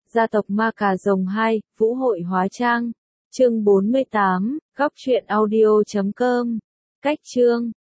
Gia tộc Ma Cà Rồng 2, Vũ hội hóa trang. Chương 48, góc truyện audio.com. Cách chương